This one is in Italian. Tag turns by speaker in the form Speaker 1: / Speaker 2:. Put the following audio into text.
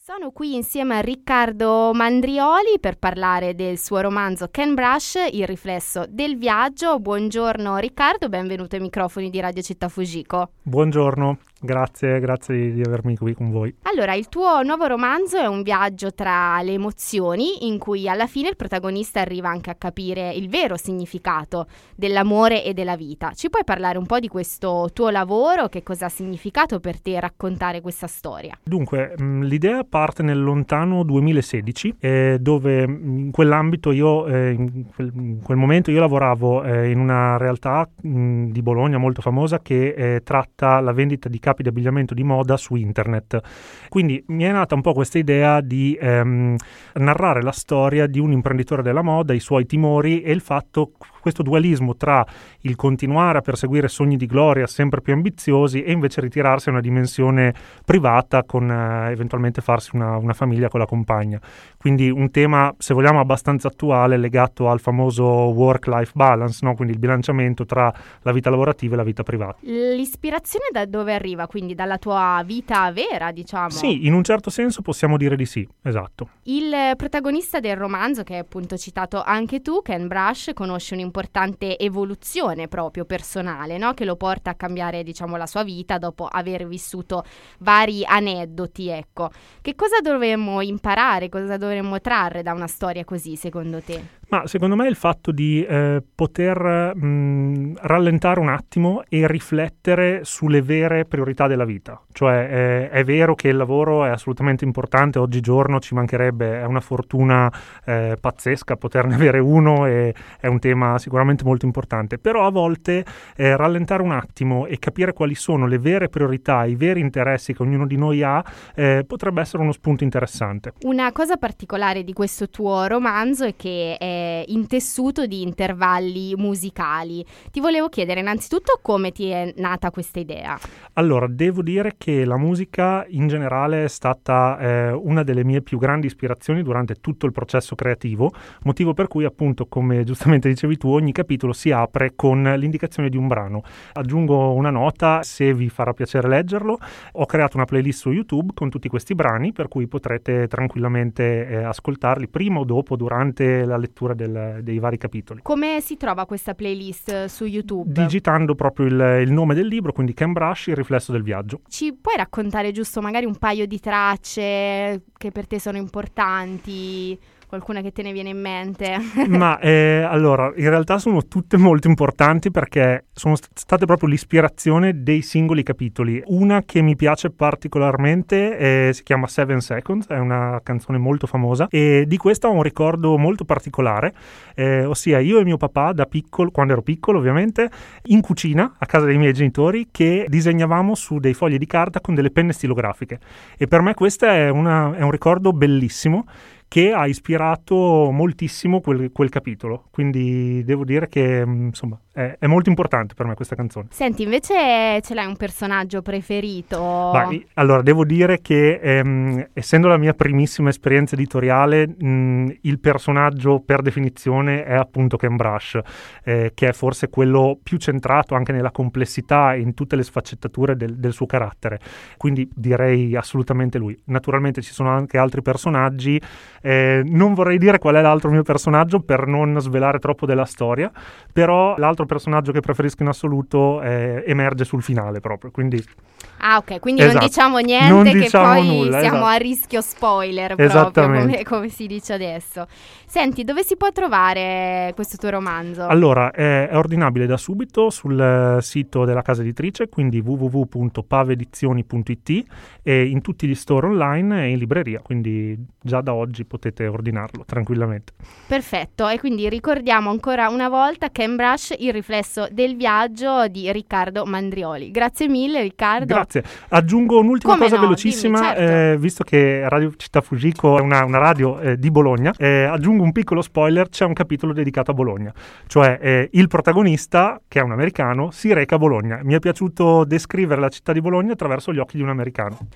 Speaker 1: Sono qui insieme a Riccardo Mandrioli per parlare del suo romanzo Ken Brush, Il riflesso del viaggio. Buongiorno Riccardo, benvenuto ai microfoni di Radio Città Fujiko.
Speaker 2: Buongiorno, grazie di avermi qui con voi.
Speaker 1: Allora, il tuo nuovo romanzo è un viaggio tra le emozioni in cui alla fine il protagonista arriva anche a capire il vero significato dell'amore e della vita. Ci puoi parlare un po' di questo tuo lavoro? Che cosa ha significato per te raccontare questa storia?
Speaker 2: Dunque, l'idea parte nel lontano 2016, dove in quell'ambito in quel momento io lavoravo in una realtà di Bologna molto famosa che tratta la vendita di capi di abbigliamento di moda su internet. Quindi mi è nata un po' questa idea di narrare la storia di un imprenditore della moda, i suoi timori e il fatto, questo dualismo tra il continuare a perseguire sogni di gloria sempre più ambiziosi e invece ritirarsi a una dimensione privata con eventualmente farsi una famiglia con la compagna. Quindi un tema, se vogliamo, abbastanza attuale, legato al famoso work-life balance, no? Quindi il bilanciamento tra la vita lavorativa e la vita privata.
Speaker 1: L'ispirazione da dove arriva? Quindi dalla tua vita vera, diciamo?
Speaker 2: Sì, in un certo senso possiamo dire di sì, esatto.
Speaker 1: Il protagonista del romanzo, che hai appunto citato anche tu, Ken Brush, conosce un'importante evoluzione proprio personale, no? Che lo porta a cambiare, diciamo, la sua vita dopo aver vissuto vari aneddoti, ecco. Che cosa dovremmo imparare, cosa dovremmo trarre da una storia così, secondo te?
Speaker 2: Ma secondo me il fatto di poter rallentare un attimo e riflettere sulle vere priorità della vita. Cioè è vero che il lavoro è assolutamente importante, oggigiorno ci mancherebbe, è una fortuna pazzesca poterne avere uno e è un tema sicuramente molto importante, però a volte rallentare un attimo e capire quali sono le vere priorità, i veri interessi che ognuno di noi ha potrebbe essere uno spunto interessante.
Speaker 1: Una cosa particolare di questo tuo romanzo è che è intessuto di intervalli musicali. Ti volevo chiedere innanzitutto come ti è nata questa idea.
Speaker 2: Allora, devo dire che la musica in generale è stata una delle mie più grandi ispirazioni durante tutto il processo creativo, motivo per cui appunto, come giustamente dicevi tu, ogni capitolo si apre con l'indicazione di un brano. Aggiungo una nota, se vi farà piacere leggerlo, ho creato una playlist su YouTube con tutti questi brani, per cui potrete tranquillamente ascoltarli prima o dopo, durante la lettura dei vari capitoli.
Speaker 1: Come si trova questa playlist su YouTube?
Speaker 2: Digitando proprio il nome del libro, quindi Ken Brush, Il riflesso del viaggio.
Speaker 1: Ci puoi raccontare giusto magari un paio di tracce che per te sono importanti? Qualcuna che te ne viene in mente?
Speaker 2: Ma allora, in realtà sono tutte molto importanti perché sono state proprio l'ispirazione dei singoli capitoli. Una che mi piace particolarmente si chiama 7 Seconds, è una canzone molto famosa e di questa ho un ricordo molto particolare, ossia io e mio papà da piccolo, quando ero piccolo ovviamente, in cucina a casa dei miei genitori, che disegnavamo su dei fogli di carta con delle penne stilografiche e per me questo è un ricordo bellissimo che ha ispirato moltissimo quel capitolo, quindi devo dire che insomma è molto importante per me questa canzone.
Speaker 1: Senti, invece ce l'hai un personaggio preferito?
Speaker 2: Beh, allora devo dire che essendo la mia primissima esperienza editoriale, il personaggio per definizione è appunto Ken Brush, che è forse quello più centrato anche nella complessità e in tutte le sfaccettature del suo carattere, quindi direi assolutamente lui. Naturalmente ci sono anche altri personaggi. Non vorrei dire qual è l'altro mio personaggio per non svelare troppo della storia, però l'altro personaggio che preferisco in assoluto emerge sul finale proprio, quindi...
Speaker 1: Ah, ok, quindi
Speaker 2: esatto.
Speaker 1: Non diciamo niente,
Speaker 2: non
Speaker 1: che
Speaker 2: diciamo
Speaker 1: poi
Speaker 2: nulla,
Speaker 1: siamo
Speaker 2: esatto.
Speaker 1: a rischio spoiler proprio, come si dice adesso. Senti, dove si può trovare questo tuo romanzo?
Speaker 2: Allora, è ordinabile da subito sul sito della casa editrice, quindi www.pavedizioni.it, e in tutti gli store online e in libreria, quindi già da oggi potete ordinarlo tranquillamente.
Speaker 1: Perfetto, e quindi ricordiamo ancora una volta Ken Brush, Il riflesso del viaggio di Riccardo Mandrioli. Grazie mille Riccardo.
Speaker 2: Grazie. Aggiungo un'ultima cosa velocissima,
Speaker 1: dimmi, certo.
Speaker 2: Visto che Radio Città Fujiko è una radio di Bologna, aggiungo un piccolo spoiler: c'è un capitolo dedicato a Bologna, cioè il protagonista, che è un americano, si reca a Bologna. Mi è piaciuto descrivere la città di Bologna attraverso gli occhi di un americano.